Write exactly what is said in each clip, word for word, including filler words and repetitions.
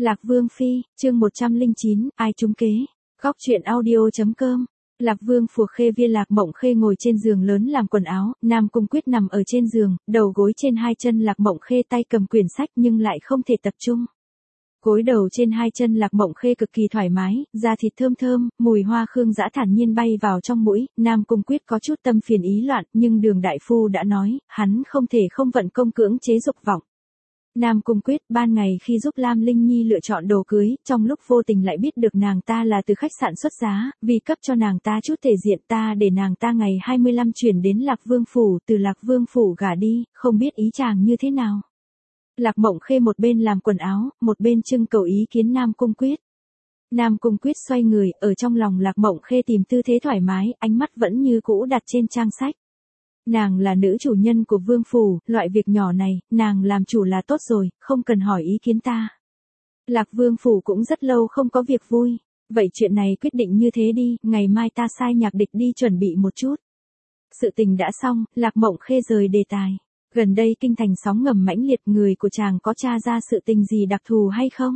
Lạc Vương Phi, chương một trăm lẻ chín, ai trúng kế. Góc truyện audio.com. Lạc Vương Phù Khê Viên Lạc Mộng Khê ngồi trên giường lớn làm quần áo, Nam Cung Quyết nằm ở trên giường, đầu gối trên hai chân Lạc Mộng Khê tay cầm quyển sách nhưng lại không thể tập trung. Gối đầu trên hai chân Lạc Mộng Khê cực kỳ thoải mái, da thịt thơm thơm, mùi hoa khương dã thản nhiên bay vào trong mũi, Nam Cung Quyết có chút tâm phiền ý loạn, nhưng Đường đại phu đã nói, hắn không thể không vận công cưỡng chế dục vọng. Nam Cung Quyết ban ngày khi giúp Lam Linh Nhi lựa chọn đồ cưới, trong lúc vô tình lại biết được nàng ta là từ khách sạn xuất giá, vì cấp cho nàng ta chút thể diện ta để nàng ta ngày hai mươi lăm chuyển đến Lạc Vương Phủ, từ Lạc Vương Phủ gả đi, không biết ý chàng như thế nào. Lạc Mộng Khê một bên làm quần áo, một bên trưng cầu ý kiến Nam Cung Quyết. Nam Cung Quyết xoay người, ở trong lòng Lạc Mộng Khê tìm tư thế thoải mái, ánh mắt vẫn như cũ đặt trên trang sách. Nàng là nữ chủ nhân của Vương Phủ, loại việc nhỏ này, nàng làm chủ là tốt rồi, không cần hỏi ý kiến ta. Lạc Vương Phủ cũng rất lâu không có việc vui. Vậy chuyện này quyết định như thế đi, ngày mai ta sai nhạc địch đi chuẩn bị một chút. Sự tình đã xong, Lạc Mộng Khê rời đề tài. Gần đây kinh thành sóng ngầm mãnh liệt, người của chàng có tra ra sự tình gì đặc thù hay không?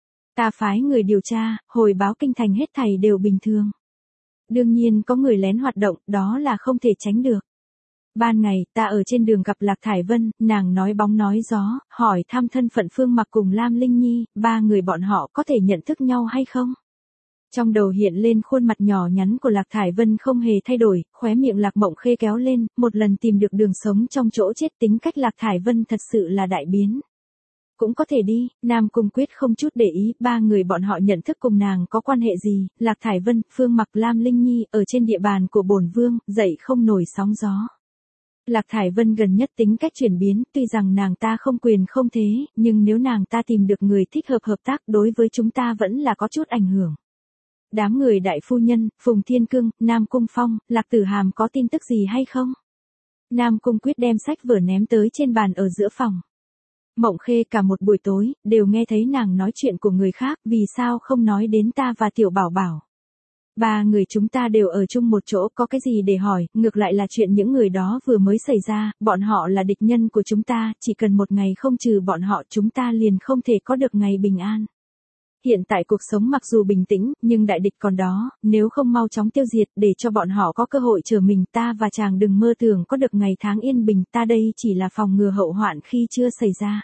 Ta phái người điều tra, hồi báo kinh thành hết thảy đều bình thường. Đương nhiên có người lén hoạt động, đó là không thể tránh được. Ban ngày, ta ở trên đường gặp Lạc Thải Vân, nàng nói bóng nói gió, hỏi thăm thân phận Phương Mặc cùng Lam Linh Nhi, ba người bọn họ có thể nhận thức nhau hay không? Trong đầu hiện lên khuôn mặt nhỏ nhắn của Lạc Thải Vân không hề thay đổi, khóe miệng Lạc Mộng Khê kéo lên, một lần tìm được đường sống trong chỗ chết, tính cách Lạc Thải Vân thật sự là đại biến. Cũng có thể đi, Nam Cung Quyết không chút để ý, ba người bọn họ nhận thức cùng nàng có quan hệ gì, Lạc Thải Vân, Phương Mặc, Lam Linh Nhi, ở trên địa bàn của bổn vương, dậy không nổi sóng gió. Lạc Thải Vân gần nhất tính cách chuyển biến, tuy rằng nàng ta không quyền không thế, nhưng nếu nàng ta tìm được người thích hợp hợp tác đối với chúng ta vẫn là có chút ảnh hưởng. Đám người đại phu nhân, Phùng Thiên Cương, Nam Cung Phong, Lạc Tử Hàm có tin tức gì hay không? Nam Cung Quyết đem sách vở ném tới trên bàn ở giữa phòng. Mộng Khê cả một buổi tối, đều nghe thấy nàng nói chuyện của người khác, vì sao không nói đến ta và Tiểu Bảo Bảo. Ba người chúng ta đều ở chung một chỗ, có cái gì để hỏi, ngược lại là chuyện những người đó vừa mới xảy ra, bọn họ là địch nhân của chúng ta, chỉ cần một ngày không trừ bọn họ chúng ta liền không thể có được ngày bình an. Hiện tại cuộc sống mặc dù bình tĩnh, nhưng đại địch còn đó, nếu không mau chóng tiêu diệt để cho bọn họ có cơ hội chờ mình, ta và chàng đừng mơ tưởng có được ngày tháng yên bình, ta đây chỉ là phòng ngừa hậu hoạn khi chưa xảy ra.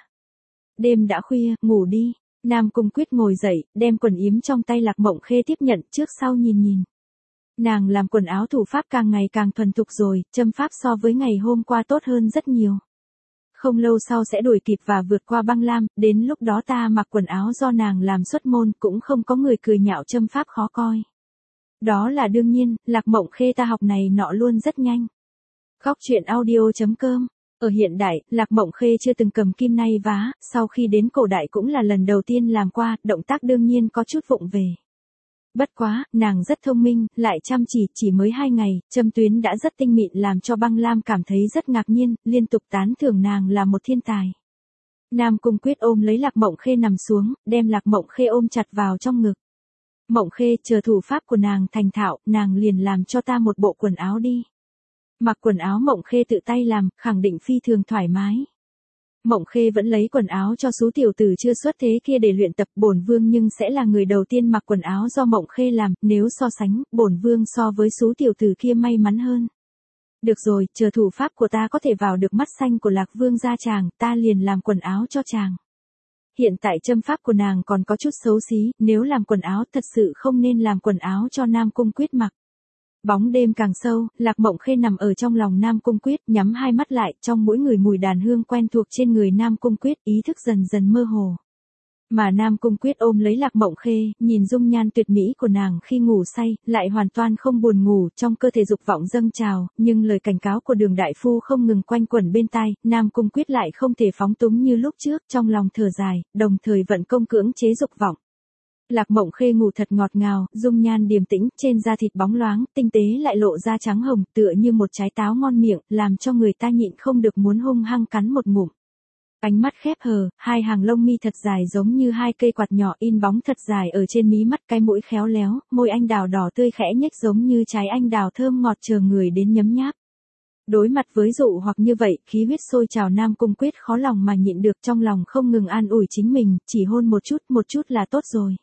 Đêm đã khuya, ngủ đi. Nam Cung Quyết ngồi dậy, đem quần yếm trong tay Lạc Mộng Khê tiếp nhận, trước sau nhìn nhìn. Nàng làm quần áo thủ pháp càng ngày càng thuần thục rồi, châm pháp so với ngày hôm qua tốt hơn rất nhiều. Không lâu sau sẽ đuổi kịp và vượt qua băng lam, đến lúc đó ta mặc quần áo do nàng làm xuất môn, cũng không có người cười nhạo châm pháp khó coi. Đó là đương nhiên, Lạc Mộng Khê ta học này nọ luôn rất nhanh. Góc truyện audio.com. Ở hiện đại, Lạc Mộng Khê chưa từng cầm kim nay vá, sau khi đến cổ đại cũng là lần đầu tiên làm qua, động tác đương nhiên có chút vụng về. Bất quá, nàng rất thông minh, lại chăm chỉ, chỉ mới hai ngày, châm tuyến đã rất tinh mịn làm cho băng lam cảm thấy rất ngạc nhiên, liên tục tán thưởng nàng là một thiên tài. Nam Cung Quyết ôm lấy Lạc Mộng Khê nằm xuống, đem Lạc Mộng Khê ôm chặt vào trong ngực. Mộng Khê, chờ thủ pháp của nàng thành thạo, nàng liền làm cho ta một bộ quần áo đi. Mặc quần áo Mộng Khê tự tay làm, khẳng định phi thường thoải mái. Mộng Khê vẫn lấy quần áo cho số tiểu tử chưa xuất thế kia để luyện tập, bổn vương nhưng sẽ là người đầu tiên mặc quần áo do Mộng Khê làm, nếu so sánh, bổn vương so với số tiểu tử kia may mắn hơn. Được rồi, chờ thủ pháp của ta có thể vào được mắt xanh của Lạc Vương gia chàng, ta liền làm quần áo cho chàng. Hiện tại châm pháp của nàng còn có chút xấu xí, nếu làm quần áo thật sự không nên làm quần áo cho Nam Cung Quyết mặc. Bóng đêm càng sâu, Lạc Mộng Khê nằm ở trong lòng Nam Cung Quyết, nhắm hai mắt lại, trong mỗi người mùi đàn hương quen thuộc trên người Nam Cung Quyết, ý thức dần dần mơ hồ. Mà Nam Cung Quyết ôm lấy Lạc Mộng Khê, nhìn dung nhan tuyệt mỹ của nàng khi ngủ say, lại hoàn toàn không buồn ngủ, trong cơ thể dục vọng dâng trào, nhưng lời cảnh cáo của Đường đại phu không ngừng quanh quẩn bên tai, Nam Cung Quyết lại không thể phóng túng như lúc trước, trong lòng thở dài, đồng thời vận công cưỡng chế dục vọng. Lạc Mộng Khê ngủ thật ngọt ngào, dung nhan điềm tĩnh, trên da thịt bóng loáng, tinh tế lại lộ ra trắng hồng, tựa như một trái táo ngon miệng, làm cho người ta nhịn không được muốn hung hăng cắn một ngụm. Ánh mắt khép hờ, hai hàng lông mi thật dài giống như hai cây quạt nhỏ in bóng thật dài ở trên mí mắt, cái mũi khéo léo, môi anh đào đỏ tươi khẽ nhếch giống như trái anh đào thơm ngọt chờ người đến nhấm nháp. Đối mặt với dụ hoặc như vậy, khí huyết sôi trào Nam Cung Quyết khó lòng mà nhịn được, trong lòng không ngừng an ủi chính mình, chỉ hôn một chút, một chút là tốt rồi.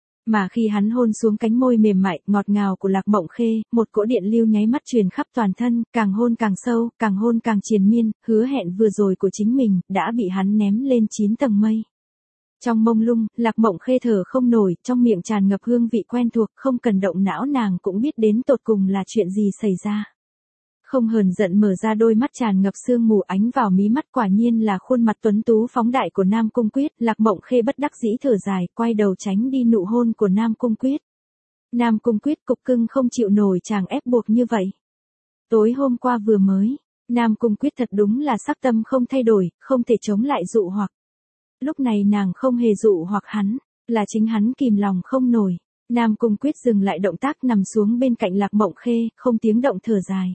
Mà khi hắn hôn xuống cánh môi mềm mại, ngọt ngào của Lạc Mộng Khê, một cỗ điện lưu nháy mắt truyền khắp toàn thân, càng hôn càng sâu, càng hôn càng triền miên, hứa hẹn vừa rồi của chính mình, đã bị hắn ném lên chín tầng mây. Trong mông lung, Lạc Mộng Khê thở không nổi, trong miệng tràn ngập hương vị quen thuộc, không cần động não nàng cũng biết đến tột cùng là chuyện gì xảy ra. Không hờn giận mở ra đôi mắt tràn ngập sương mù ánh vào mí mắt, quả nhiên là khuôn mặt tuấn tú phóng đại của Nam Cung Quyết. Lạc Mộng Khê bất đắc dĩ thở dài, quay đầu tránh đi nụ hôn của Nam Cung Quyết. Nam Cung Quyết cục cưng không chịu nổi chàng ép buộc như vậy. Tối hôm qua vừa mới, Nam Cung Quyết thật đúng là sắc tâm không thay đổi, không thể chống lại dụ hoặc. Lúc này nàng không hề dụ hoặc hắn, là chính hắn kìm lòng không nổi. Nam Cung Quyết dừng lại động tác nằm xuống bên cạnh Lạc Mộng Khê, không tiếng động thở dài.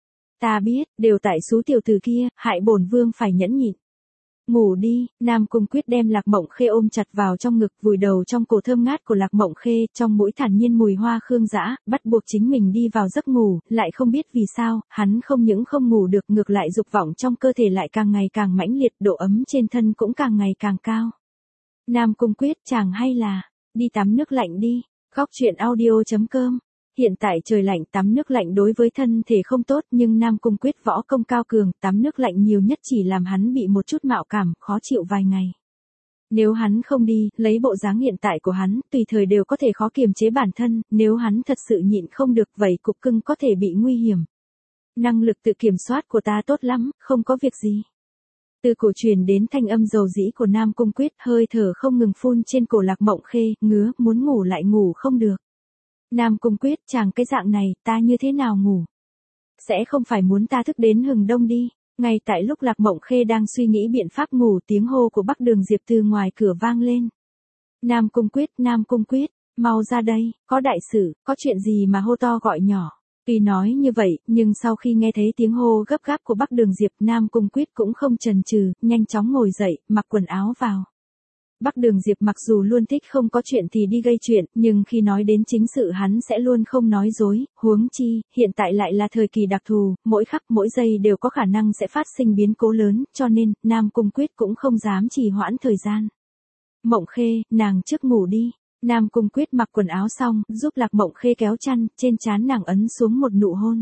Ta biết, đều tại số tiểu tử kia, hại bổn vương phải nhẫn nhịn. Ngủ đi, Nam Cung Quyết đem Lạc Mộng Khê ôm chặt vào trong ngực, vùi đầu trong cổ thơm ngát của Lạc Mộng Khê, trong mũi thản nhiên mùi hoa khương dã, bắt buộc chính mình đi vào giấc ngủ, lại không biết vì sao, hắn không những không ngủ được, ngược lại dục vọng trong cơ thể lại càng ngày càng mãnh liệt, độ ấm trên thân cũng càng ngày càng cao. Nam Cung Quyết, chàng hay là, đi tắm nước lạnh đi, Góc truyện audio chấm com. Hiện tại trời lạnh, tắm nước lạnh đối với thân thể không tốt, nhưng Nam Cung Quyết võ công cao cường, tắm nước lạnh nhiều nhất chỉ làm hắn bị một chút mạo cảm, khó chịu vài ngày. Nếu hắn không đi, lấy bộ dáng hiện tại của hắn, tùy thời đều có thể khó kiềm chế bản thân, nếu hắn thật sự nhịn không được vậy cục cưng có thể bị nguy hiểm. Năng lực tự kiểm soát của ta tốt lắm, không có việc gì. Từ cổ truyền đến thanh âm dầu dĩ của Nam Cung Quyết, hơi thở không ngừng phun trên cổ Lạc Mộng Khê, ngứa, muốn ngủ lại ngủ không được. Nam Cung Quyết, chàng cái dạng này, ta như thế nào ngủ? Sẽ không phải muốn ta thức đến hừng đông đi. Ngay tại lúc Lạc Mộng Khê đang suy nghĩ biện pháp ngủ, tiếng hô của Bắc Đường Diệp từ ngoài cửa vang lên. Nam Cung Quyết, Nam Cung Quyết, mau ra đây, có đại sự, có chuyện gì mà hô to gọi nhỏ. Tuy nói như vậy, nhưng sau khi nghe thấy tiếng hô gấp gáp của Bắc Đường Diệp, Nam Cung Quyết cũng không chần chừ, nhanh chóng ngồi dậy, mặc quần áo vào. Bắc Đường Diệp mặc dù luôn thích không có chuyện thì đi gây chuyện, nhưng khi nói đến chính sự hắn sẽ luôn không nói dối, huống chi, hiện tại lại là thời kỳ đặc thù, mỗi khắc mỗi giây đều có khả năng sẽ phát sinh biến cố lớn, cho nên, Nam Cung Quyết cũng không dám trì hoãn thời gian. Mộng Khê, nàng trước ngủ đi. Nam Cung Quyết mặc quần áo xong, giúp Lạc Mộng Khê kéo chăn, trên trán nàng ấn xuống một nụ hôn.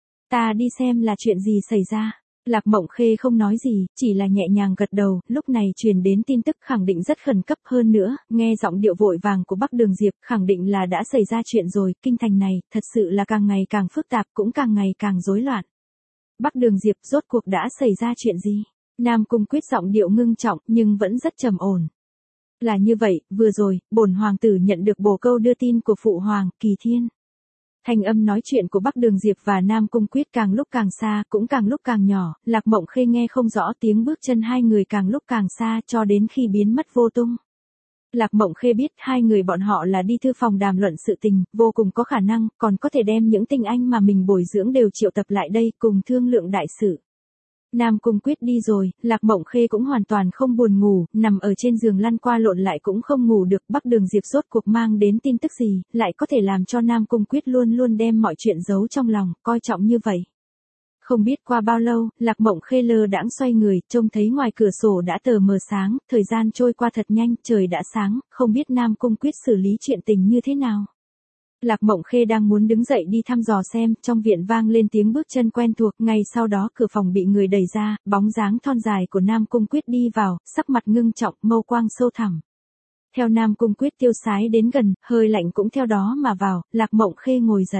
Ta đi xem là chuyện gì xảy ra. Lạc Mộng Khê không nói gì, chỉ là nhẹ nhàng gật đầu, lúc này truyền đến tin tức khẳng định rất khẩn cấp hơn nữa, nghe giọng điệu vội vàng của Bắc Đường Diệp, khẳng định là đã xảy ra chuyện rồi, kinh thành này, thật sự là càng ngày càng phức tạp, cũng càng ngày càng rối loạn. Bắc Đường Diệp, rốt cuộc đã xảy ra chuyện gì? Nam Cung Quyết giọng điệu ngưng trọng, nhưng vẫn rất trầm ổn. Là như vậy, vừa rồi, bổn hoàng tử nhận được bồ câu đưa tin của phụ hoàng, Kỳ Thiên. Thanh âm nói chuyện của Bắc Đường Diệp và Nam Cung Quyết càng lúc càng xa, cũng càng lúc càng nhỏ, Lạc Mộng Khê nghe không rõ tiếng bước chân hai người càng lúc càng xa cho đến khi biến mất vô tung. Lạc Mộng Khê biết hai người bọn họ là đi thư phòng đàm luận sự tình, vô cùng có khả năng, còn có thể đem những tinh anh mà mình bồi dưỡng đều triệu tập lại đây cùng thương lượng đại sự. Nam Cung Quyết đi rồi, Lạc Mộng Khê cũng hoàn toàn không buồn ngủ, nằm ở trên giường lăn qua lộn lại cũng không ngủ được. Bắc Đường Diệp rốt cuộc mang đến tin tức gì, lại có thể làm cho Nam Cung Quyết luôn luôn đem mọi chuyện giấu trong lòng, coi trọng như vậy. Không biết qua bao lâu, Lạc Mộng Khê lơ đãng xoay người, trông thấy ngoài cửa sổ đã tờ mờ sáng, thời gian trôi qua thật nhanh, trời đã sáng, không biết Nam Cung Quyết xử lý chuyện tình như thế nào. Lạc Mộng Khê đang muốn đứng dậy đi thăm dò xem, trong viện vang lên tiếng bước chân quen thuộc, ngay sau đó cửa phòng bị người đẩy ra, bóng dáng thon dài của Nam Cung Quyết đi vào, sắc mặt ngưng trọng, mâu quang sâu thẳm. Theo Nam Cung Quyết tiêu sái đến gần, hơi lạnh cũng theo đó mà vào, Lạc Mộng Khê ngồi dậy.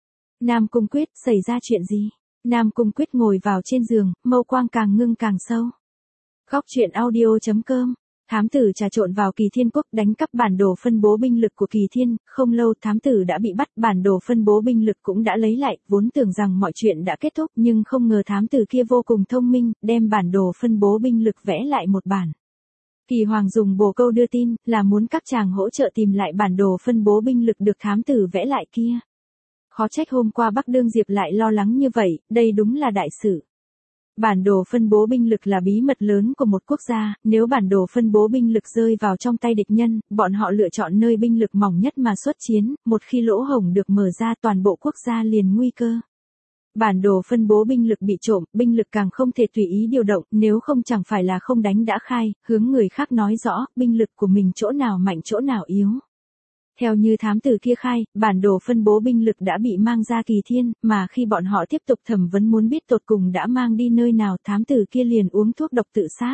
Nam Cung Quyết, xảy ra chuyện gì? Nam Cung Quyết ngồi vào trên giường, mâu quang càng ngưng càng sâu. Góc truyện audio chấm com. Thám tử trà trộn vào Kỳ Thiên Quốc đánh cắp bản đồ phân bố binh lực của Kỳ Thiên, không lâu thám tử đã bị bắt, bản đồ phân bố binh lực cũng đã lấy lại, vốn tưởng rằng mọi chuyện đã kết thúc nhưng không ngờ thám tử kia vô cùng thông minh, đem bản đồ phân bố binh lực vẽ lại một bản. Kỳ Hoàng dùng bồ câu đưa tin, là muốn các chàng hỗ trợ tìm lại bản đồ phân bố binh lực được thám tử vẽ lại kia. Khó trách hôm qua Bắc Đương Diệp lại lo lắng như vậy, đây đúng là đại sự. Bản đồ phân bố binh lực là bí mật lớn của một quốc gia, nếu bản đồ phân bố binh lực rơi vào trong tay địch nhân, bọn họ lựa chọn nơi binh lực mỏng nhất mà xuất chiến, một khi lỗ hổng được mở ra toàn bộ quốc gia liền nguy cơ. Bản đồ phân bố binh lực bị trộm, binh lực càng không thể tùy ý điều động, nếu không chẳng phải là không đánh đã khai, hướng người khác nói rõ, binh lực của mình chỗ nào mạnh chỗ nào yếu. Theo như thám tử kia khai, bản đồ phân bố binh lực đã bị mang ra Kỳ Thiên, mà khi bọn họ tiếp tục thẩm vấn muốn biết tột cùng đã mang đi nơi nào, thám tử kia liền uống thuốc độc tự sát.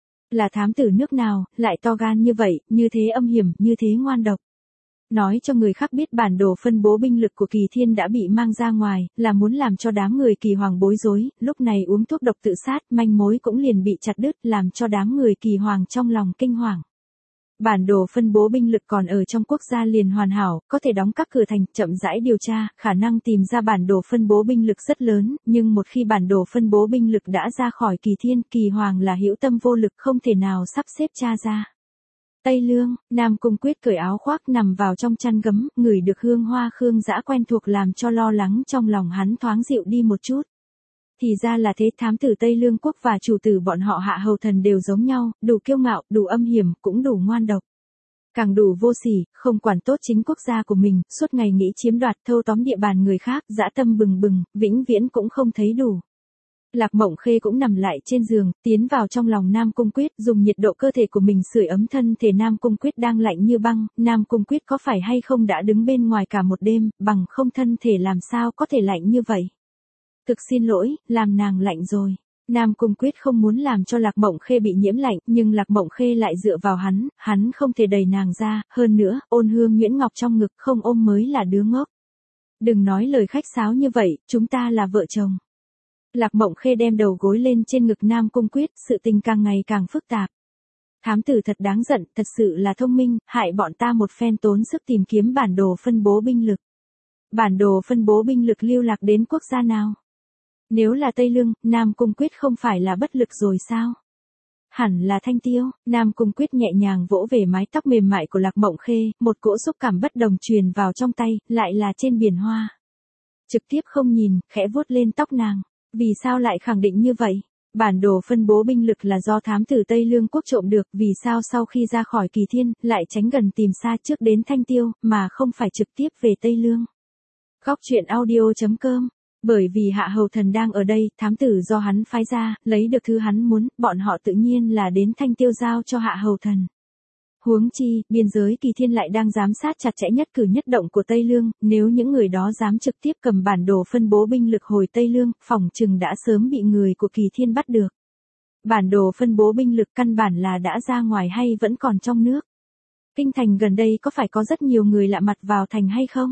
Là thám tử nước nào, lại to gan như vậy, như thế âm hiểm, như thế ngoan độc. Nói cho người khác biết bản đồ phân bố binh lực của Kỳ Thiên đã bị mang ra ngoài, là muốn làm cho đám người Kỳ Hoàng bối rối, lúc này uống thuốc độc tự sát, manh mối cũng liền bị chặt đứt, làm cho đám người Kỳ Hoàng trong lòng kinh hoàng. Bản đồ phân bố binh lực còn ở trong quốc gia liền hoàn hảo, có thể đóng các cửa thành, chậm rãi điều tra, khả năng tìm ra bản đồ phân bố binh lực rất lớn, nhưng một khi bản đồ phân bố binh lực đã ra khỏi Kỳ Thiên, Kỳ Hoàng là hữu tâm vô lực không thể nào sắp xếp tra ra. Tây Lương, Nam Cung Quyết cởi áo khoác nằm vào trong chăn gấm, ngửi được hương hoa khương dã quen thuộc làm cho lo lắng trong lòng hắn thoáng dịu đi một chút. Thì ra là thế, thám tử Tây Lương quốc và chủ tử bọn họ Hạ Hầu Thần đều giống nhau, đủ kiêu ngạo, đủ âm hiểm, cũng đủ ngoan độc. Càng đủ vô sỉ, không quản tốt chính quốc gia của mình, suốt ngày nghĩ chiếm đoạt thâu tóm địa bàn người khác, dã tâm bừng bừng, vĩnh viễn cũng không thấy đủ. Lạc Mộng Khê cũng nằm lại trên giường, tiến vào trong lòng Nam Cung Quyết, dùng nhiệt độ cơ thể của mình sưởi ấm thân thể Nam Cung Quyết đang lạnh như băng, Nam Cung Quyết có phải hay không đã đứng bên ngoài cả một đêm, bằng không thân thể làm sao có thể lạnh như vậy. Thực xin lỗi, làm nàng lạnh rồi. Nam Cung Quyết không muốn làm cho Lạc Mộng Khê bị nhiễm lạnh, nhưng Lạc Mộng Khê lại dựa vào hắn, hắn không thể đẩy nàng ra, hơn nữa, Ôn Hương nhuyễn ngọc trong ngực không ôm mới là đứa ngốc. Đừng nói lời khách sáo như vậy, chúng ta là vợ chồng. Lạc Mộng Khê đem đầu gối lên trên ngực Nam Cung Quyết, sự tình càng ngày càng phức tạp. Thám tử thật đáng giận, thật sự là thông minh, hại bọn ta một phen tốn sức tìm kiếm bản đồ phân bố binh lực. Bản đồ phân bố binh lực lưu lạc đến quốc gia nào? Nếu là Tây Lương, Nam Cung Quyết không phải là bất lực rồi sao? Hẳn là Thanh Tiêu. Nam Cung Quyết nhẹ nhàng vỗ về mái tóc mềm mại của Lạc Mộng Khê, một cỗ xúc cảm bất đồng truyền vào trong tay, lại là trên biển hoa. Trực tiếp không nhìn, khẽ vuốt lên tóc nàng. Vì sao lại khẳng định như vậy? Bản đồ phân bố binh lực là do thám tử Tây Lương quốc trộm được, vì sao sau khi ra khỏi Kỳ Thiên, lại tránh gần tìm xa trước đến Thanh Tiêu, mà không phải trực tiếp về Tây Lương? Góc truyện audio chấm com. Bởi vì Hạ Hầu Thần đang ở đây, thám tử do hắn phái ra, lấy được thứ hắn muốn, bọn họ tự nhiên là đến Thanh Tiêu giao cho Hạ Hầu Thần. Huống chi, biên giới Kỳ Thiên lại đang giám sát chặt chẽ nhất cử nhất động của Tây Lương, nếu những người đó dám trực tiếp cầm bản đồ phân bố binh lực hồi Tây Lương, phỏng chừng đã sớm bị người của Kỳ Thiên bắt được. Bản đồ phân bố binh lực căn bản là đã ra ngoài hay vẫn còn trong nước? Kinh thành gần đây có phải có rất nhiều người lạ mặt vào thành hay không?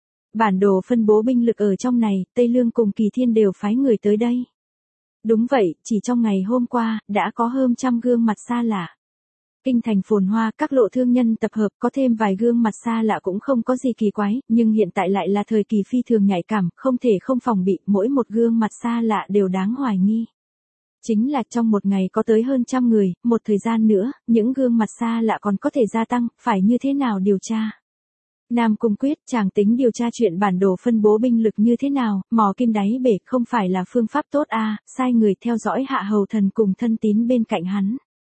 Bản đồ phân bố binh lực ở trong này, Tây Lương cùng Kỳ Thiên đều phái người tới đây. Đúng vậy, chỉ trong ngày hôm qua, đã có hơn trăm gương mặt xa lạ. Kinh thành phồn hoa, các lộ thương nhân tập hợp, có thêm vài gương mặt xa lạ cũng không có gì kỳ quái, nhưng hiện tại lại là thời kỳ phi thường nhạy cảm, không thể không phòng bị, mỗi một gương mặt xa lạ đều đáng hoài nghi. Chính là trong một ngày có tới hơn trăm người, một thời gian nữa, những gương mặt xa lạ còn có thể gia tăng, phải như thế nào điều tra? Nam Cung Quyết, chàng tính điều tra chuyện bản đồ phân bố binh lực như thế nào, mò kim đáy bể không phải là phương pháp tốt à, sai người theo dõi Hạ Hầu Thần cùng thân tín bên cạnh hắn.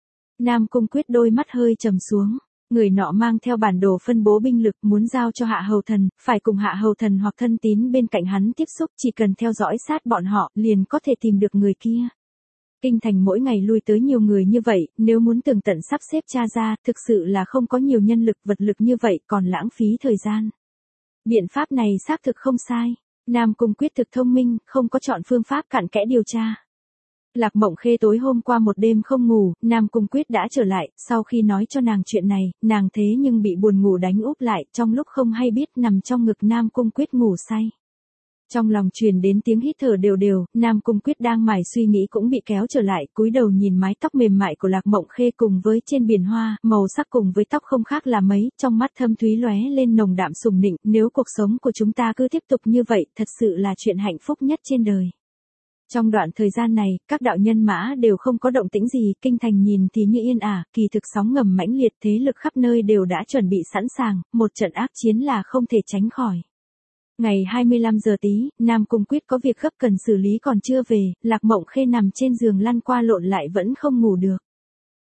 Nam Cung Quyết đôi mắt hơi trầm xuống, người nọ mang theo bản đồ phân bố binh lực muốn giao cho Hạ Hầu Thần, phải cùng Hạ Hầu Thần hoặc thân tín bên cạnh hắn tiếp xúc, chỉ cần theo dõi sát bọn họ, liền có thể tìm được người kia. Kinh thành mỗi ngày lui tới nhiều người như vậy, nếu muốn tường tận sắp xếp tra ra, thực sự là không có nhiều nhân lực vật lực như vậy, còn lãng phí thời gian. Biện pháp này xác thực không sai. Nam Cung Quyết thực thông minh, không có chọn phương pháp cặn kẽ điều tra. Lạc Mộng Khê tối hôm qua một đêm không ngủ, Nam Cung Quyết đã trở lại, sau khi nói cho nàng chuyện này, nàng thế nhưng bị buồn ngủ đánh úp lại, trong lúc không hay biết nằm trong ngực Nam Cung Quyết ngủ say. Trong lòng truyền đến tiếng hít thở đều đều, Nam Cung Quyết đang mải suy nghĩ cũng bị kéo trở lại, cúi đầu nhìn mái tóc mềm mại của Lạc Mộng Khê cùng với trên biển hoa, màu sắc cùng với tóc không khác là mấy, trong mắt thâm thúy lóe lên nồng đạm sùng nịnh, nếu cuộc sống của chúng ta cứ tiếp tục như vậy, thật sự là chuyện hạnh phúc nhất trên đời. Trong đoạn thời gian này, các đạo nhân mã đều không có động tĩnh gì, kinh thành nhìn thì như yên ả, kỳ thực sóng ngầm mãnh liệt, thế lực khắp nơi đều đã chuẩn bị sẵn sàng, một trận ác chiến là không thể tránh khỏi. Ngày hai mươi lăm giờ tí, Nam Cung Quyết có việc gấp cần xử lý còn chưa về, Lạc Mộng Khê nằm trên giường lăn qua lộn lại vẫn không ngủ được.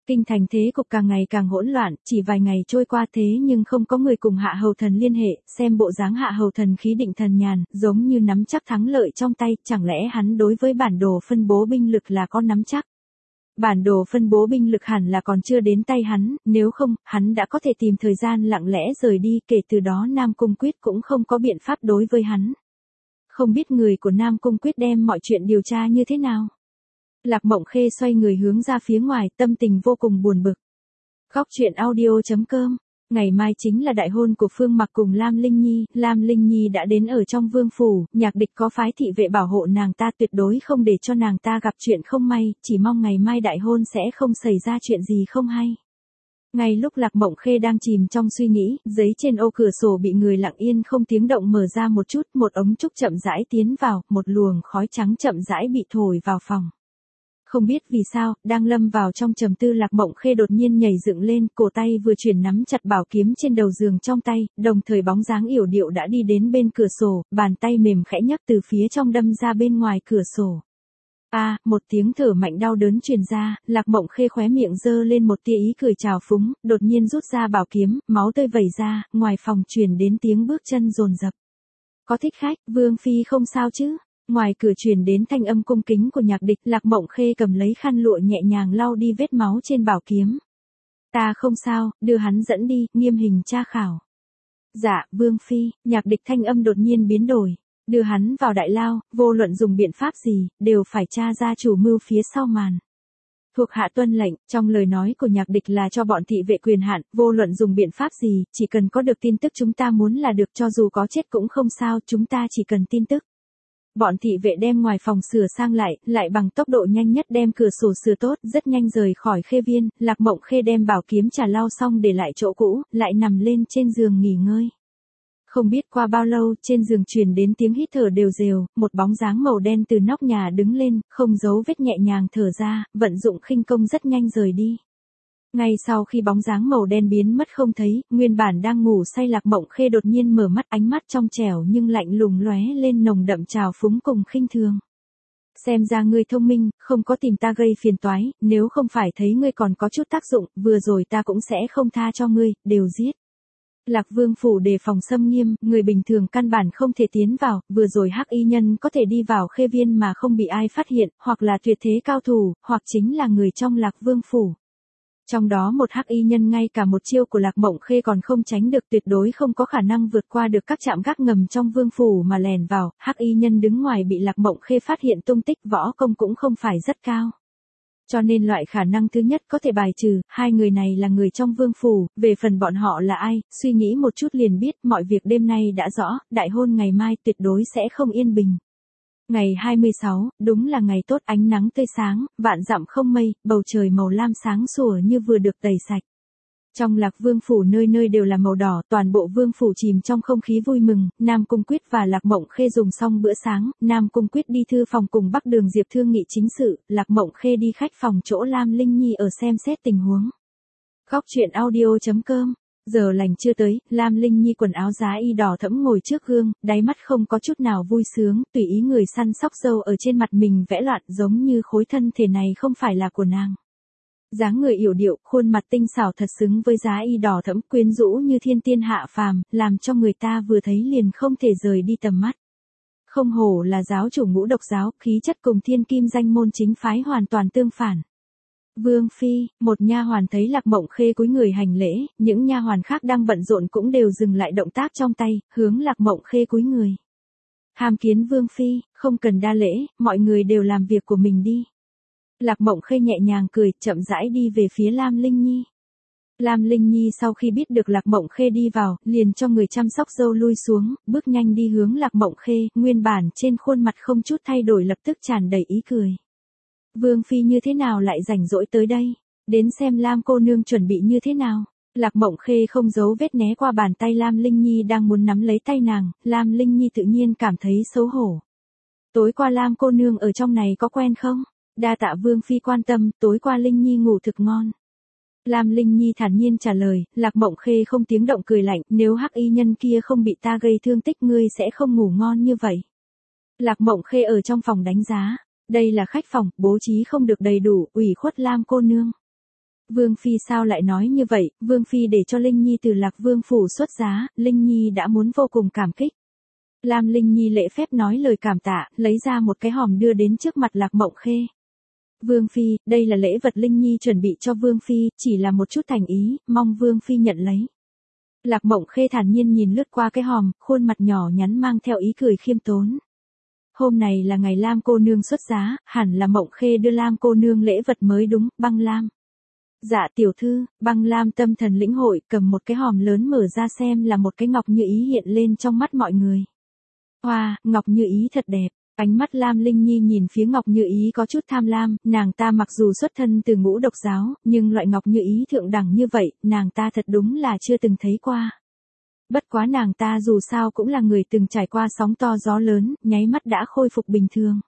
Kinh thành thế cục càng ngày càng hỗn loạn, chỉ vài ngày trôi qua thế nhưng không có người cùng hạ hầu thần liên hệ, xem bộ dáng hạ hầu thần khí định thần nhàn, giống như nắm chắc thắng lợi trong tay, chẳng lẽ hắn đối với bản đồ phân bố binh lực là có nắm chắc. Bản đồ phân bố binh lực hẳn là còn chưa đến tay hắn, nếu không, hắn đã có thể tìm thời gian lặng lẽ rời đi, kể từ đó Nam Cung Quyết cũng không có biện pháp đối với hắn. Không biết người của Nam Cung Quyết đem mọi chuyện điều tra như thế nào. Lạc Mộng Khê xoay người hướng ra phía ngoài, tâm tình vô cùng buồn bực. Góc truyện audio chấm com. Ngày mai chính là đại hôn của Phương Mặc cùng Lam Linh Nhi, Lam Linh Nhi đã đến ở trong vương phủ, Nhạc Địch có phái thị vệ bảo hộ nàng ta, tuyệt đối không để cho nàng ta gặp chuyện không may, chỉ mong ngày mai đại hôn sẽ không xảy ra chuyện gì không hay. Ngay lúc Lạc Mộng Khê đang chìm trong suy nghĩ, giấy trên ô cửa sổ bị người lặng yên không tiếng động mở ra một chút, một ống trúc chậm rãi tiến vào, một luồng khói trắng chậm rãi bị thổi vào phòng. Không biết vì sao, đang lâm vào trong trầm tư, Lạc Mộng Khê đột nhiên nhảy dựng lên, cổ tay vừa chuyển nắm chặt bảo kiếm trên đầu giường trong tay, đồng thời bóng dáng yểu điệu đã đi đến bên cửa sổ, bàn tay mềm khẽ nhấc từ phía trong đâm ra bên ngoài cửa sổ. A, à, một tiếng thở mạnh đau đớn truyền ra, Lạc Mộng Khê khóe miệng giơ lên một tia ý cười trào phúng, đột nhiên rút ra bảo kiếm, máu tươi vẩy ra, ngoài phòng truyền đến tiếng bước chân dồn dập. Có thích khách, Vương phi không sao chứ? Ngoài cửa truyền đến thanh âm cung kính của Nhạc Địch, Lạc Mộng Khê cầm lấy khăn lụa nhẹ nhàng lau đi vết máu trên bảo kiếm. Ta không sao, đưa hắn dẫn đi, nghiêm hình tra khảo. Dạ, Vương phi, Nhạc Địch thanh âm đột nhiên biến đổi. Đưa hắn vào đại lao, vô luận dùng biện pháp gì, đều phải tra ra chủ mưu phía sau màn. Thuộc hạ tuân lệnh, trong lời nói của Nhạc Địch là cho bọn thị vệ quyền hạn, vô luận dùng biện pháp gì, chỉ cần có được tin tức chúng ta muốn là được, cho dù có chết cũng không sao, chúng ta chỉ cần tin tức. Bọn thị vệ đem ngoài phòng sửa sang lại, lại bằng tốc độ nhanh nhất đem cửa sổ sửa tốt, rất nhanh rời khỏi Khê Viên, Lạc Mộng Khê đem bảo kiếm trà lau xong để lại chỗ cũ, lại nằm lên trên giường nghỉ ngơi. Không biết qua bao lâu, trên giường truyền đến tiếng hít thở đều rều, một bóng dáng màu đen từ nóc nhà đứng lên, không giấu vết nhẹ nhàng thở ra, vận dụng khinh công rất nhanh rời đi. Ngay sau khi bóng dáng màu đen biến mất không thấy, nguyên bản đang ngủ say Lạc Mộng Khê đột nhiên mở mắt, ánh mắt trong trẻo nhưng lạnh lùng lóe lên nồng đậm trào phúng cùng khinh thường. Xem ra ngươi thông minh, không có tìm ta gây phiền toái, nếu không phải thấy ngươi còn có chút tác dụng, vừa rồi ta cũng sẽ không tha cho ngươi, đều giết. Lạc Vương phủ đề phòng xâm nghiêm, người bình thường căn bản không thể tiến vào, vừa rồi hắc y nhân có thể đi vào Khê Viên mà không bị ai phát hiện, hoặc là tuyệt thế cao thủ, hoặc chính là người trong Lạc Vương phủ. Trong đó một hắc y nhân ngay cả một chiêu của Lạc Mộng Khê còn không tránh được, tuyệt đối không có khả năng vượt qua được các trạm gác ngầm trong vương phủ mà lèn vào, hắc y nhân đứng ngoài bị Lạc Mộng Khê phát hiện tung tích, võ công cũng không phải rất cao. Cho nên loại khả năng thứ nhất có thể bài trừ, hai người này là người trong vương phủ, về phần bọn họ là ai, suy nghĩ một chút liền biết, mọi việc đêm nay đã rõ, đại hôn ngày mai tuyệt đối sẽ không yên bình. Ngày hai mươi sáu, đúng là ngày tốt, ánh nắng tươi sáng, vạn dặm không mây, bầu trời màu lam sáng sủa như vừa được tẩy sạch. Trong Lạc Vương phủ nơi nơi đều là màu đỏ, toàn bộ vương phủ chìm trong không khí vui mừng, Nam Cung Quyết và Lạc Mộng Khê dùng xong bữa sáng, Nam Cung Quyết đi thư phòng cùng Bắc Đường Diệp thương nghị chính sự, Lạc Mộng Khê đi khách phòng chỗ Lam Linh Nhi ở xem xét tình huống. Góc truyện audio chấm com. Giờ lành chưa tới, Lam Linh Nhi quần áo giá y đỏ thẫm ngồi trước gương, đáy mắt không có chút nào vui sướng, tùy ý người săn sóc râu ở trên mặt mình vẽ loạn, giống như khối thân thể này không phải là của nàng. Dáng người yểu điệu, khuôn mặt tinh xảo thật xứng với giá y đỏ thẫm, quyến rũ như thiên tiên hạ phàm, làm cho người ta vừa thấy liền không thể rời đi tầm mắt. Không hổ là giáo chủ Ngũ Độc giáo, khí chất cùng thiên kim danh môn chính phái hoàn toàn tương phản. Vương phi, một nha hoàn thấy Lạc Mộng Khê cúi người hành lễ, những nha hoàn khác đang bận rộn cũng đều dừng lại động tác trong tay, hướng Lạc Mộng Khê cúi người. Hàm kiến Vương phi, không cần đa lễ, mọi người đều làm việc của mình đi. Lạc Mộng Khê nhẹ nhàng cười, chậm rãi đi về phía Lam Linh Nhi. Lam Linh Nhi sau khi biết được Lạc Mộng Khê đi vào, liền cho người chăm sóc dâu lui xuống, bước nhanh đi hướng Lạc Mộng Khê, nguyên bản trên khuôn mặt không chút thay đổi lập tức tràn đầy ý cười. Vương phi như thế nào lại rảnh rỗi tới đây? Đến xem Lam cô nương chuẩn bị như thế nào? Lạc Mộng Khê không giấu vết né qua bàn tay Lam Linh Nhi đang muốn nắm lấy tay nàng, Lam Linh Nhi tự nhiên cảm thấy xấu hổ. Tối qua Lam cô nương ở trong này có quen không? Đa tạ Vương phi quan tâm, tối qua Linh Nhi ngủ thực ngon. Lam Linh Nhi thản nhiên trả lời, Lạc Mộng Khê không tiếng động cười lạnh, nếu hắc y nhân kia không bị ta gây thương tích ngươi sẽ không ngủ ngon như vậy. Lạc Mộng Khê ở trong phòng đánh giá. Đây là khách phòng, bố trí không được đầy đủ, ủy khuất Lam cô nương. Vương Phi sao lại nói như vậy, Vương Phi để cho Linh Nhi từ Lạc Vương phủ xuất giá, Linh Nhi đã muốn vô cùng cảm kích. Lam Linh Nhi lễ phép nói lời cảm tạ, lấy ra một cái hòm đưa đến trước mặt Lạc Mộng Khê. Vương Phi, đây là lễ vật Linh Nhi chuẩn bị cho Vương Phi, chỉ là một chút thành ý, mong Vương Phi nhận lấy. Lạc Mộng Khê thản nhiên nhìn lướt qua cái hòm, khuôn mặt nhỏ nhắn mang theo ý cười khiêm tốn. Hôm này là ngày Lam cô nương xuất giá, hẳn là Mộng Khê đưa Lam cô nương lễ vật mới đúng, Băng Lam. Dạ tiểu thư, Băng Lam tâm thần lĩnh hội, cầm một cái hòm lớn mở ra xem là một cái ngọc như ý hiện lên trong mắt mọi người. Hoa, wow, ngọc như ý thật đẹp. Ánh mắt Lam Linh Nhi nhìn phía ngọc như ý có chút tham lam, nàng ta mặc dù xuất thân từ ngũ độc giáo, nhưng loại ngọc như ý thượng đẳng như vậy, nàng ta thật đúng là chưa từng thấy qua. Bất quá nàng ta dù sao cũng là người từng trải qua sóng to gió lớn, nháy mắt đã khôi phục bình thường.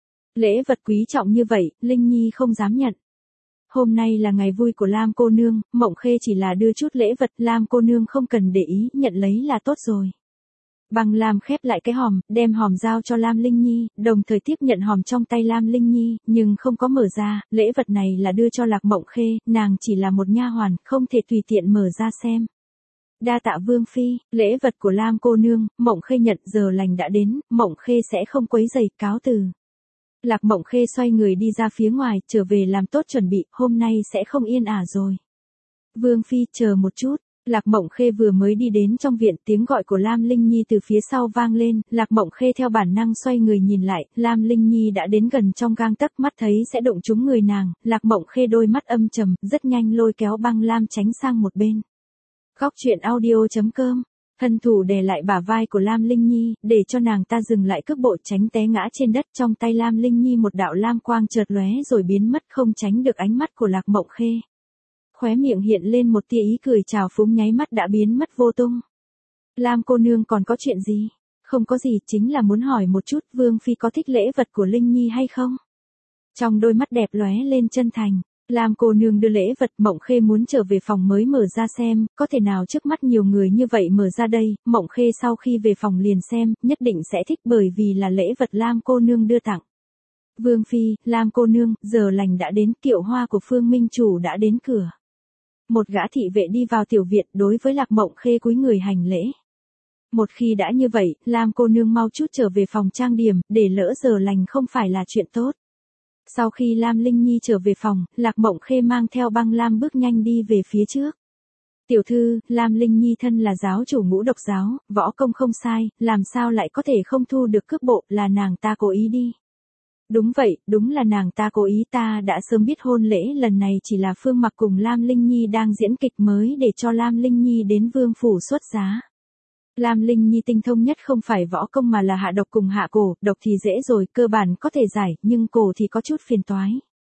Lễ vật quý trọng như vậy, Linh Nhi không dám nhận. Hôm nay là ngày vui của Lam cô nương, Mộng Khê chỉ là đưa chút lễ vật, Lam cô nương không cần để ý, nhận lấy là tốt rồi. Băng Lam khép lại cái hòm, đem hòm giao cho Lam Linh Nhi, đồng thời tiếp nhận hòm trong tay Lam Linh Nhi, nhưng không có mở ra, lễ vật này là đưa cho Lạc Mộng Khê, nàng chỉ là một nha hoàn, không thể tùy tiện mở ra xem. Đa tạ Vương Phi, lễ vật của Lam cô nương, Mộng Khê nhận, giờ lành đã đến, Mộng Khê sẽ không quấy rầy, cáo từ. Lạc Mộng Khê xoay người đi ra phía ngoài, trở về làm tốt chuẩn bị, hôm nay sẽ không yên ả rồi. Vương Phi, chờ một chút. Lạc Mộng Khê vừa mới đi đến trong viện, tiếng gọi của Lam Linh Nhi từ phía sau vang lên, Lạc Mộng Khê theo bản năng xoay người nhìn lại, Lam Linh Nhi đã đến gần trong gang tấc, mắt thấy sẽ đụng trúng người nàng, Lạc Mộng Khê đôi mắt âm trầm, rất nhanh lôi kéo Băng Lam tránh sang một bên. Góc truyện audio chấm com, thân thủ đè lại bả vai của Lam Linh Nhi, để cho nàng ta dừng lại cước bộ tránh té ngã trên đất, trong tay Lam Linh Nhi một đạo lam quang chợt lóe rồi biến mất, không tránh được ánh mắt của Lạc Mộng Khê. Khóe miệng hiện lên một tia ý cười trào phúng, nháy mắt đã biến mất vô tung. Lam cô nương còn có chuyện gì? Không có gì, chính là muốn hỏi một chút, Vương Phi có thích lễ vật của Linh Nhi hay không? Trong đôi mắt đẹp lóe lên chân thành, Lam cô nương đưa lễ vật, Mộng Khê muốn trở về phòng mới mở ra xem, có thể nào trước mắt nhiều người như vậy mở ra đây, Mộng Khê sau khi về phòng liền xem, nhất định sẽ thích bởi vì là lễ vật Lam cô nương đưa tặng. Vương Phi, Lam cô nương, giờ lành đã đến, kiệu hoa của Phương Minh Chủ đã đến cửa. Một gã thị vệ đi vào tiểu viện, đối với Lạc Mộng Khê cúi người hành lễ. Một khi đã như vậy, Lam cô nương mau chút trở về phòng trang điểm, để lỡ giờ lành không phải là chuyện tốt. Sau khi Lam Linh Nhi trở về phòng, Lạc Mộng Khê mang theo Băng Lam bước nhanh đi về phía trước. Tiểu thư, Lam Linh Nhi thân là giáo chủ ngũ độc giáo, võ công không sai, làm sao lại có thể không thu được cước bộ, là nàng ta cố ý đi. Đúng vậy, đúng là nàng ta cố ý, ta đã sớm biết hôn lễ lần này chỉ là Phương Mặc cùng Lam Linh Nhi đang diễn kịch mới để cho Lam Linh Nhi đến vương phủ xuất giá. Lam Linh Nhi tinh thông nhất không phải võ công mà là hạ độc cùng hạ cổ, độc thì dễ rồi, cơ bản có thể giải, nhưng cổ thì có chút phiền toái.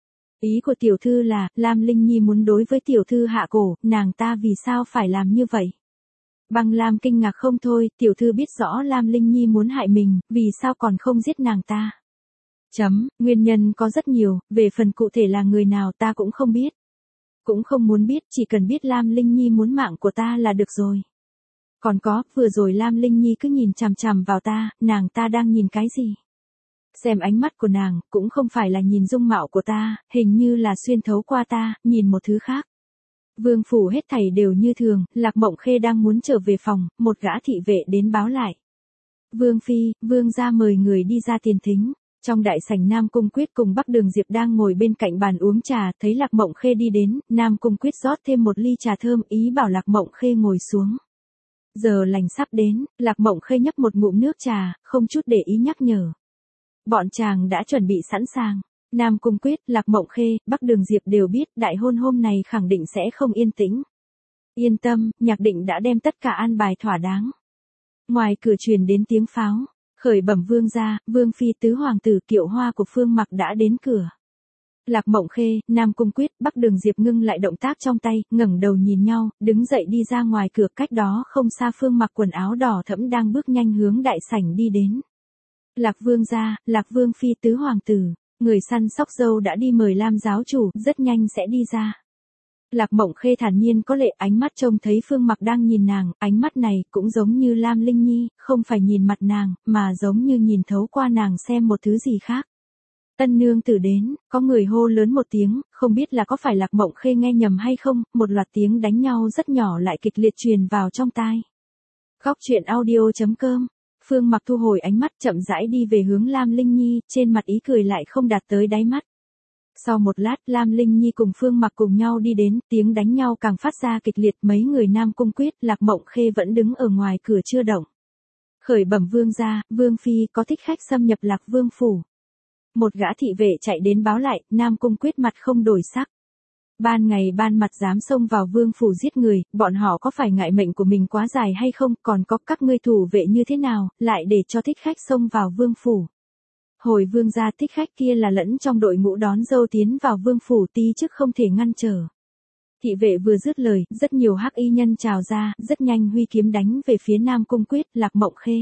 Ý của tiểu thư là, Lam Linh Nhi muốn đối với tiểu thư hạ cổ, nàng ta vì sao phải làm như vậy? Băng Lam kinh ngạc không thôi, tiểu thư biết rõ Lam Linh Nhi muốn hại mình, vì sao còn không giết nàng ta? Chấm, nguyên nhân có rất nhiều, về phần cụ thể là người nào ta cũng không biết. Cũng không muốn biết, chỉ cần biết Lam Linh Nhi muốn mạng của ta là được rồi. Còn có, vừa rồi Lam Linh Nhi cứ nhìn chằm chằm vào ta, nàng ta đang nhìn cái gì? Xem ánh mắt của nàng, cũng không phải là nhìn dung mạo của ta, hình như là xuyên thấu qua ta, nhìn một thứ khác. Vương phủ hết thảy đều như thường, Lạc Mộng Khê đang muốn trở về phòng, một gã thị vệ đến báo lại. Vương Phi, Vương gia mời người đi ra tiền thính. Trong đại sảnh Nam Cung Quyết cùng Bắc Đường Diệp đang ngồi bên cạnh bàn uống trà, thấy Lạc Mộng Khê đi đến, Nam Cung Quyết rót thêm một ly trà thơm, ý bảo Lạc Mộng Khê ngồi xuống. Giờ lành sắp đến, Lạc Mộng Khê nhấp một ngụm nước trà, không chút để ý nhắc nhở. Bọn chàng đã chuẩn bị sẵn sàng. Nam Cung Quyết, Lạc Mộng Khê, Bắc Đường Diệp đều biết đại hôn hôm này khẳng định sẽ không yên tĩnh. Yên tâm, Nhạc Định đã đem tất cả an bài thỏa đáng. Ngoài cửa truyền đến tiếng pháo. Khởi bẩm vương gia, Vương Phi tứ hoàng tử kiệu hoa của Phương Mặc đã đến cửa. Lạc Mộng Khê, Nam Cung Quyết, Bắc Đường Diệp ngưng lại động tác trong tay, ngẩng đầu nhìn nhau, đứng dậy đi ra ngoài cửa, cách đó không xa Phương Mặc quần áo đỏ thẫm đang bước nhanh hướng đại sảnh đi đến. Lạc vương gia, Lạc Vương Phi tứ hoàng tử, người săn sóc dâu đã đi mời Lam giáo chủ, rất nhanh sẽ đi ra. Lạc Mộng Khê thản nhiên có lệ, ánh mắt trông thấy Phương Mặc đang nhìn nàng, ánh mắt này cũng giống như Lam Linh Nhi, không phải nhìn mặt nàng, mà giống như nhìn thấu qua nàng xem một thứ gì khác. Ân nương tử đến, có người hô lớn một tiếng, không biết là có phải Lạc Mộng Khê nghe nhầm hay không, một loạt tiếng đánh nhau rất nhỏ lại kịch liệt truyền vào trong tai. Góc truyện audio.com, Phương Mặc thu hồi ánh mắt chậm rãi đi về hướng Lam Linh Nhi, trên mặt ý cười lại không đạt tới đáy mắt. Sau một lát, Lam Linh Nhi cùng Phương Mặc cùng nhau đi đến, tiếng đánh nhau càng phát ra kịch liệt, mấy người Nam Cung Quyết, Lạc Mộng Khê vẫn đứng ở ngoài cửa chưa động. Khởi bẩm vương gia, vương phi có thích khách xâm nhập Lạc Vương phủ. Một gã thị vệ chạy đến báo lại, Nam Cung Quyết mặt không đổi sắc. Ban ngày ban mặt dám xông vào vương phủ giết người, bọn họ có phải ngại mệnh của mình quá dài hay không, còn có các ngươi thủ vệ như thế nào, lại để cho thích khách xông vào vương phủ. Hồi vương gia, thích khách kia là lẫn trong đội ngũ đón dâu tiến vào vương phủ, tí chức không thể ngăn trở. Thị vệ vừa dứt lời, rất nhiều hắc y nhân trào ra, rất nhanh huy kiếm đánh về phía Nam Cung Quyết, Lạc Mộng Khê.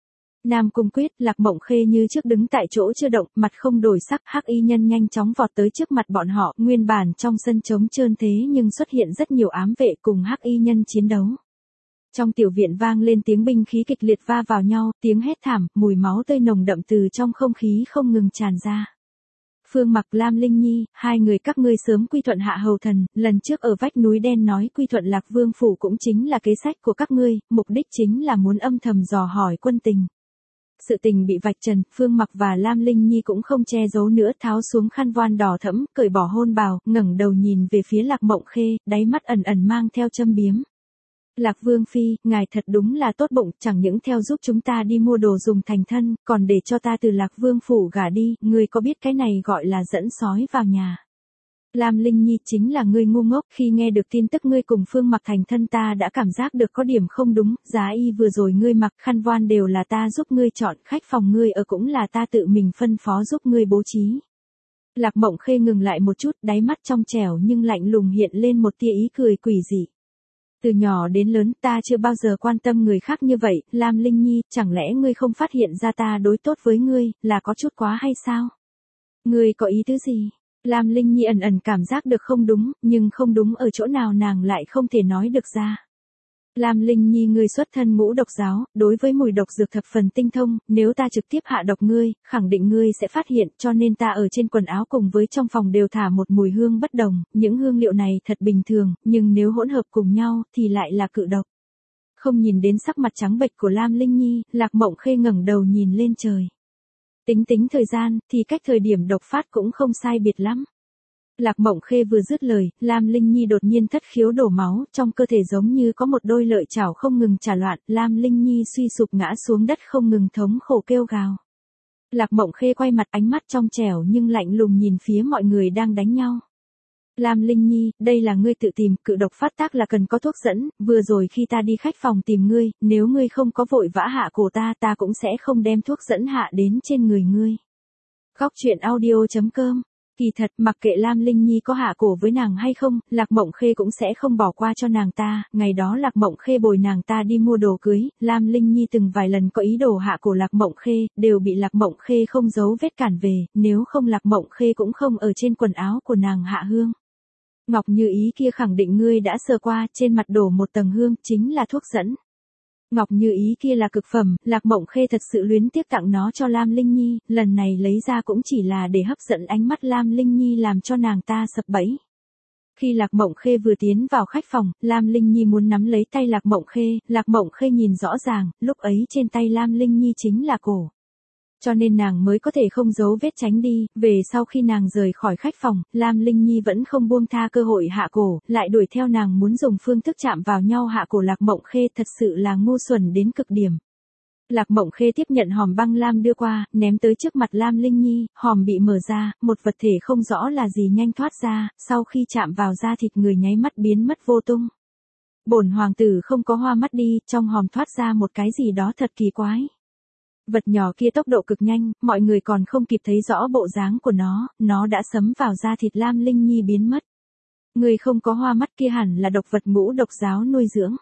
Nam Cung Quyết, Lạc Mộng Khê như trước đứng tại chỗ chưa động, mặt không đổi sắc, hắc y nhân nhanh chóng vọt tới trước mặt bọn họ, nguyên bản trong sân trống trơn thế nhưng xuất hiện rất nhiều ám vệ cùng hắc y nhân chiến đấu. Trong tiểu viện vang lên tiếng binh khí kịch liệt va vào nhau, tiếng hét thảm, mùi máu tươi nồng đậm từ trong không khí không ngừng tràn ra. Phương Mặc, Lam Linh Nhi, hai người các ngươi sớm quy thuận hạ hầu thần, lần trước ở vách núi đen nói quy thuận Lạc Vương phủ cũng chính là kế sách của các ngươi, mục đích chính là muốn âm thầm dò hỏi quân tình. Sự tình bị vạch trần, Phương Mặc và Lam Linh Nhi cũng không che giấu nữa, tháo xuống khăn voan đỏ thẫm, cởi bỏ hôn bào, ngẩng đầu nhìn về phía Lạc Mộng Khê, đáy mắt ẩn ẩn mang theo châm biếm. Lạc Vương phi, ngài thật đúng là tốt bụng, chẳng những theo giúp chúng ta đi mua đồ dùng thành thân, còn để cho ta từ Lạc Vương phủ gả đi, ngươi có biết cái này gọi là dẫn sói vào nhà. Lam Linh Nhi, chính là ngươi ngu ngốc, khi nghe được tin tức ngươi cùng Phương Mặc thành thân ta đã cảm giác được có điểm không đúng, giá y vừa rồi ngươi mặc khăn voan đều là ta giúp ngươi chọn, khách phòng ngươi ở cũng là ta tự mình phân phó giúp ngươi bố trí. Lạc Mộng Khê ngừng lại một chút, đáy mắt trong trẻo nhưng lạnh lùng hiện lên một tia ý cười quỷ dị. Từ nhỏ đến lớn ta chưa bao giờ quan tâm người khác như vậy, Lam Linh Nhi, chẳng lẽ ngươi không phát hiện ra ta đối tốt với ngươi, là có chút quá hay sao? Ngươi có ý tứ gì? Lam Linh Nhi ẩn ẩn cảm giác được không đúng, nhưng không đúng ở chỗ nào nàng lại không thể nói được ra. Lam Linh Nhi, ngươi xuất thân ngũ độc giáo, đối với mùi độc dược thập phần tinh thông, nếu ta trực tiếp hạ độc ngươi, khẳng định ngươi sẽ phát hiện, cho nên ta ở trên quần áo cùng với trong phòng đều thả một mùi hương bất đồng, những hương liệu này thật bình thường, nhưng nếu hỗn hợp cùng nhau, thì lại là cự độc. Không nhìn đến sắc mặt trắng bệch của Lam Linh Nhi, Lạc Mộng Khê ngẩng đầu nhìn lên trời. Tính tính thời gian, thì cách thời điểm độc phát cũng không sai biệt lắm. Lạc Mộng Khê vừa dứt lời, Lam Linh Nhi đột nhiên thất khiếu đổ máu, trong cơ thể giống như có một đôi lợi chảo không ngừng trả loạn, Lam Linh Nhi suy sụp ngã xuống đất không ngừng thống khổ kêu gào. Lạc Mộng Khê quay mặt, ánh mắt trong trẻo nhưng lạnh lùng nhìn phía mọi người đang đánh nhau. Lam Linh Nhi, đây là ngươi tự tìm, cự độc phát tác là cần có thuốc dẫn, vừa rồi khi ta đi khách phòng tìm ngươi, nếu ngươi không có vội vã hạ cổ ta, ta cũng sẽ không đem thuốc dẫn hạ đến trên người ngươi. Góc truyện audio.com. Kỳ thật, mặc kệ Lam Linh Nhi có hạ cổ với nàng hay không, Lạc Mộng Khê cũng sẽ không bỏ qua cho nàng ta, ngày đó Lạc Mộng Khê bồi nàng ta đi mua đồ cưới, Lam Linh Nhi từng vài lần có ý đồ hạ cổ Lạc Mộng Khê, đều bị Lạc Mộng Khê không giấu vết cản về, nếu không Lạc Mộng Khê cũng không ở trên quần áo của nàng hạ hương. Ngọc Như Ý kia khẳng định ngươi đã sờ qua, trên mặt đổ một tầng hương, chính là thuốc dẫn. Ngọc Như Ý kia là cực phẩm, Lạc Mộng Khê thật sự luyến tiếc tặng nó cho Lam Linh Nhi, lần này lấy ra cũng chỉ là để hấp dẫn ánh mắt Lam Linh Nhi làm cho nàng ta sập bẫy. Khi Lạc Mộng Khê vừa tiến vào khách phòng, Lam Linh Nhi muốn nắm lấy tay Lạc Mộng Khê, Lạc Mộng Khê nhìn rõ ràng, lúc ấy trên tay Lam Linh Nhi chính là cổ. Cho nên nàng mới có thể không giấu vết tránh đi, về sau khi nàng rời khỏi khách phòng, Lam Linh Nhi vẫn không buông tha cơ hội hạ cổ, lại đuổi theo nàng muốn dùng phương thức chạm vào nhau hạ cổ Lạc Mộng Khê, thật sự là ngu xuẩn đến cực điểm. Lạc Mộng Khê tiếp nhận hòm băng lam đưa qua, ném tới trước mặt Lam Linh Nhi, hòm bị mở ra, một vật thể không rõ là gì nhanh thoát ra, sau khi chạm vào da thịt người nháy mắt biến mất vô tung. Bổn hoàng tử không có hoa mắt đi, trong hòm thoát ra một cái gì đó thật kỳ quái. Vật nhỏ kia tốc độ cực nhanh, mọi người còn không kịp thấy rõ bộ dáng của nó, nó đã sấm vào da thịt Lam Linh Nhi biến mất. Người không có hoa mắt kia hẳn là độc vật ngũ độc giáo nuôi dưỡng.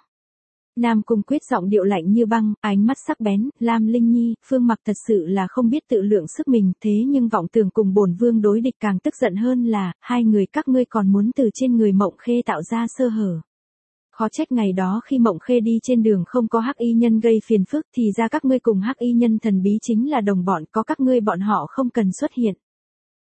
Nam Cung Quyết giọng điệu lạnh như băng, ánh mắt sắc bén, Lam Linh Nhi, Phương Mặc thật sự là không biết tự lượng sức mình, thế nhưng vọng tưởng cùng bổn vương đối địch càng tức giận hơn là, hai người các ngươi còn muốn từ trên người Mộng Khê tạo ra sơ hở. Khó trách ngày đó khi Mộng Khê đi trên đường không có hắc y nhân gây phiền phức thì ra các ngươi cùng hắc y nhân thần bí chính là đồng bọn, có các ngươi bọn họ không cần xuất hiện.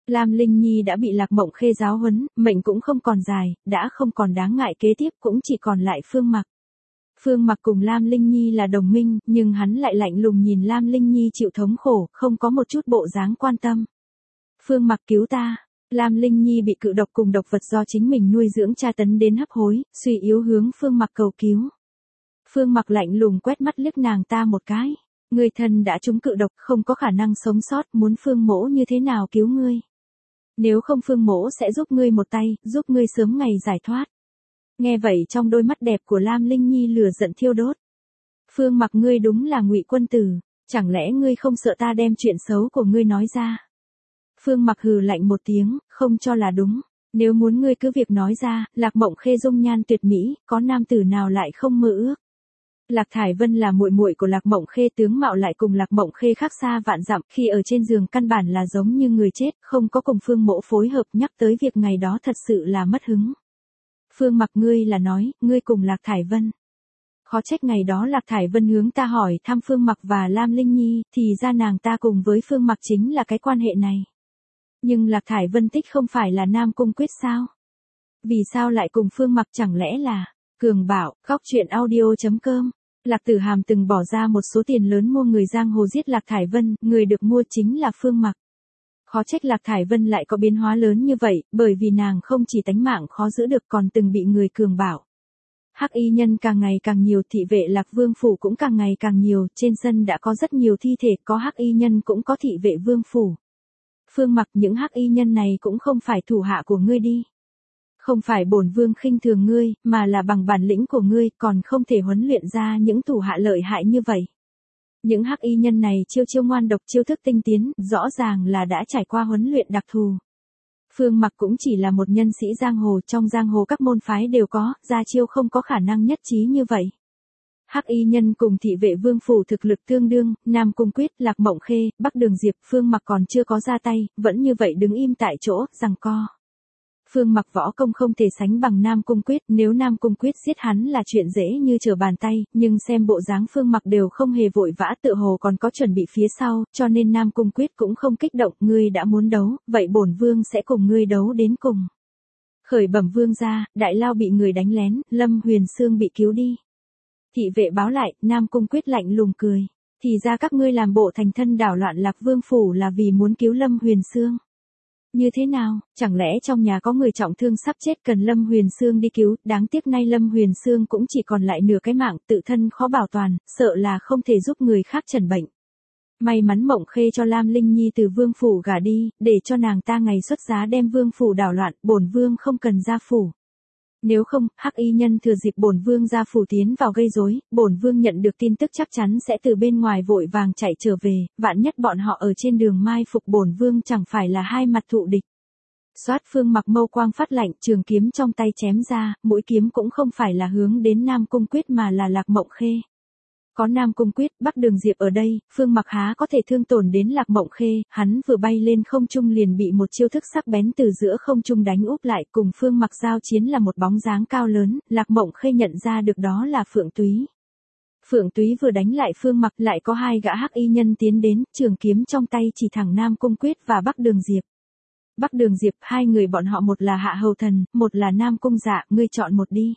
Lam Linh Nhi đã bị Lạc Mộng Khê giáo huấn, mệnh cũng không còn dài, đã không còn đáng ngại kế tiếp cũng chỉ còn lại Phương Mặc. Phương Mặc cùng Lam Linh Nhi là đồng minh, nhưng hắn lại lạnh lùng nhìn Lam Linh Nhi chịu thống khổ, không có một chút bộ dáng quan tâm. Phương Mặc cứu ta. Lam Linh Nhi bị cự độc cùng độc vật do chính mình nuôi dưỡng tra tấn đến hấp hối, suy yếu hướng Phương Mặc cầu cứu. Phương Mặc lạnh lùng quét mắt liếc nàng ta một cái. Người thân đã trúng cự độc không có khả năng sống sót, muốn Phương mỗ như thế nào cứu ngươi? Nếu không Phương mỗ sẽ giúp ngươi một tay, giúp ngươi sớm ngày giải thoát. Nghe vậy trong đôi mắt đẹp của Lam Linh Nhi lửa giận thiêu đốt. Phương Mặc ngươi đúng là ngụy quân tử, chẳng lẽ ngươi không sợ ta đem chuyện xấu của ngươi nói ra? Phương Mặc hừ lạnh một tiếng, không cho là đúng. Nếu muốn ngươi cứ việc nói ra, Lạc Mộng Khê dung nhan tuyệt mỹ, có nam tử nào lại không mơ ước? Lạc Thải Vân là muội muội của Lạc Mộng Khê, tướng mạo lại cùng Lạc Mộng Khê khác xa vạn dặm, khi ở trên giường căn bản là giống như người chết, không có cùng Phương mỗ phối hợp, nhắc tới việc ngày đó thật sự là mất hứng. Phương Mặc ngươi là nói, ngươi cùng Lạc Thải Vân. Khó trách ngày đó Lạc Thải Vân hướng ta hỏi thăm Phương Mặc và Lam Linh Nhi, thì ra nàng ta cùng với Phương Mặc chính là cái quan hệ này. Nhưng Lạc Thải Vân thích không phải là Nam Cung Quyết sao? Vì sao lại cùng Phương Mặc, chẳng lẽ là Cường Bảo? Góc truyện audio chấm com. Lạc Tử Hàm từng bỏ ra một số tiền lớn mua người giang hồ giết Lạc Thải Vân, người được mua chính là Phương Mặc. Khó trách Lạc Thải Vân lại có biến hóa lớn như vậy, bởi vì nàng không chỉ tánh mạng khó giữ được còn từng bị người Cường Bảo. Hắc y nhân càng ngày càng nhiều, thị vệ Lạc Vương phủ cũng càng ngày càng nhiều, trên sân đã có rất nhiều thi thể, có hắc y nhân cũng có thị vệ Vương phủ. Phương Mặc, những hắc y nhân này cũng không phải thủ hạ của ngươi đi. Không phải bổn vương khinh thường ngươi, mà là bằng bản lĩnh của ngươi, còn không thể huấn luyện ra những thủ hạ lợi hại như vậy. Những hắc y nhân này chiêu chiêu ngoan độc, chiêu thức tinh tiến, rõ ràng là đã trải qua huấn luyện đặc thù. Phương Mặc cũng chỉ là một nhân sĩ giang hồ, trong giang hồ các môn phái đều có, ra chiêu không có khả năng nhất trí như vậy. Hắc y nhân cùng thị vệ Vương phủ thực lực tương đương, Nam Cung Quyết, Lạc Mộng Khê, Bắc Đường Diệp, Phương Mặc còn chưa có ra tay, vẫn như vậy đứng im tại chỗ, giằng co. Phương Mặc võ công không thể sánh bằng Nam Cung Quyết, nếu Nam Cung Quyết giết hắn là chuyện dễ như trở bàn tay, nhưng xem bộ dáng Phương Mặc đều không hề vội vã, tựa hồ còn có chuẩn bị phía sau, cho nên Nam Cung Quyết cũng không kích động, ngươi đã muốn đấu, vậy bổn vương sẽ cùng ngươi đấu đến cùng. Khởi bẩm vương gia, Đại Lao bị người đánh lén, Lâm Huyền Sương bị cứu đi. Thị vệ báo lại, Nam Cung Quyết lạnh lùng cười, thì ra các ngươi làm bộ thành thân đảo loạn Lạc Vương phủ là vì muốn cứu Lâm Huyền Sương. Như thế nào, chẳng lẽ trong nhà có người trọng thương sắp chết cần Lâm Huyền Sương đi cứu, đáng tiếc nay Lâm Huyền Sương cũng chỉ còn lại nửa cái mạng, tự thân khó bảo toàn, sợ là không thể giúp người khác trần bệnh. May mắn Mộng Khê cho Lam Linh Nhi từ Vương phủ gả đi, để cho nàng ta ngày xuất giá đem Vương phủ đảo loạn, bổn vương không cần ra phủ. Nếu không, hắc y nhân thừa dịp bổn vương ra phủ tiến vào gây rối, bổn vương nhận được tin tức chắc chắn sẽ từ bên ngoài vội vàng chạy trở về, vạn nhất bọn họ ở trên đường mai phục bổn vương chẳng phải là hai mặt thụ địch. Soát, Phương Mặc mâu quang phát lạnh, trường kiếm trong tay chém ra, mũi kiếm cũng không phải là hướng đến Nam Cung Quyết mà là Lạc Mộng Khê. Có Nam Cung Quyết, Bắc Đường Diệp ở đây, Phương Mặc há có thể thương tổn đến Lạc Mộng Khê, hắn vừa bay lên không trung liền bị một chiêu thức sắc bén từ giữa không trung đánh úp lại, cùng Phương Mặc giao chiến là một bóng dáng cao lớn, Lạc Mộng Khê nhận ra được đó là Phượng Túy. Phượng Túy vừa đánh lại Phương Mặc, lại có hai gã hắc y nhân tiến đến, trường kiếm trong tay chỉ thẳng Nam Cung Quyết và Bắc Đường Diệp. Bắc Đường Diệp, hai người bọn họ một là Hạ Hầu Thần, một là Nam Cung Dạ, ngươi chọn một đi.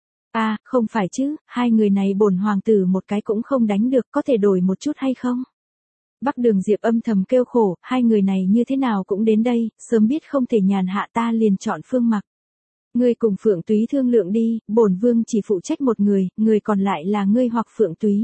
À, không phải chứ, hai người này bổn hoàng tử một cái cũng không đánh được, có thể đổi một chút hay không? Bắc Đường Diệp âm thầm kêu khổ, hai người này như thế nào cũng đến đây, sớm biết không thể nhàn hạ ta liền chọn Phương Mặc. Ngươi cùng Phượng Túy thương lượng đi, bổn vương chỉ phụ trách một người, người còn lại là ngươi hoặc Phượng Túy.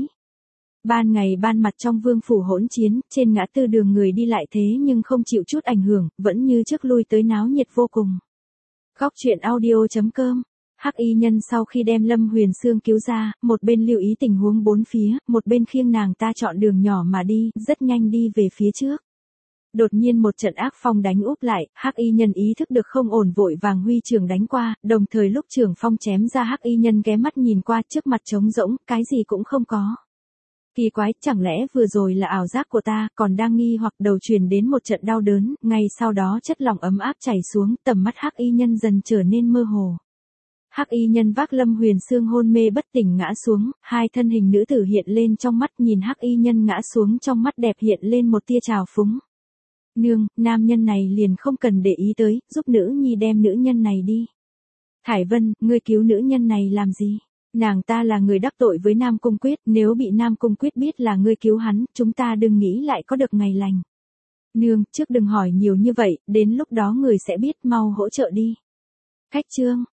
Ban ngày ban mặt trong Vương phủ hỗn chiến, trên ngã tư đường người đi lại thế nhưng không chịu chút ảnh hưởng, vẫn như trước lui tới náo nhiệt vô cùng. Góc truyện audio chấm com. Hắc y nhân sau khi đem Lâm Huyền Sương cứu ra, một bên lưu ý tình huống bốn phía, một bên khiêng nàng ta chọn đường nhỏ mà đi, rất nhanh đi về phía trước. Đột nhiên một trận ác phong đánh úp lại, hắc y nhân ý thức được không ổn vội vàng huy trường đánh qua, đồng thời lúc trường phong chém ra hắc y nhân ghé mắt nhìn qua trước mặt trống rỗng, cái gì cũng không có. Kỳ quái, chẳng lẽ vừa rồi là ảo giác của ta, còn đang nghi hoặc đầu truyền đến một trận đau đớn, ngay sau đó chất lỏng ấm áp chảy xuống, tầm mắt hắc y nhân dần trở nên mơ hồ. Hắc y nhân vác Lâm Huyền Sương hôn mê bất tỉnh ngã xuống, hai thân hình nữ tử hiện lên trong mắt, nhìn hắc y nhân ngã xuống trong mắt đẹp hiện lên một tia trào phúng. Nương, nam nhân này liền không cần để ý tới, giúp nữ nhi đem nữ nhân này đi. Thải Vân, ngươi cứu nữ nhân này làm gì? Nàng ta là người đắc tội với Nam Cung Quyết, nếu bị Nam Cung Quyết biết là ngươi cứu hắn, chúng ta đừng nghĩ lại có được ngày lành. Nương, trước đừng hỏi nhiều như vậy, đến lúc đó người sẽ biết, mau hỗ trợ đi. Khách trương,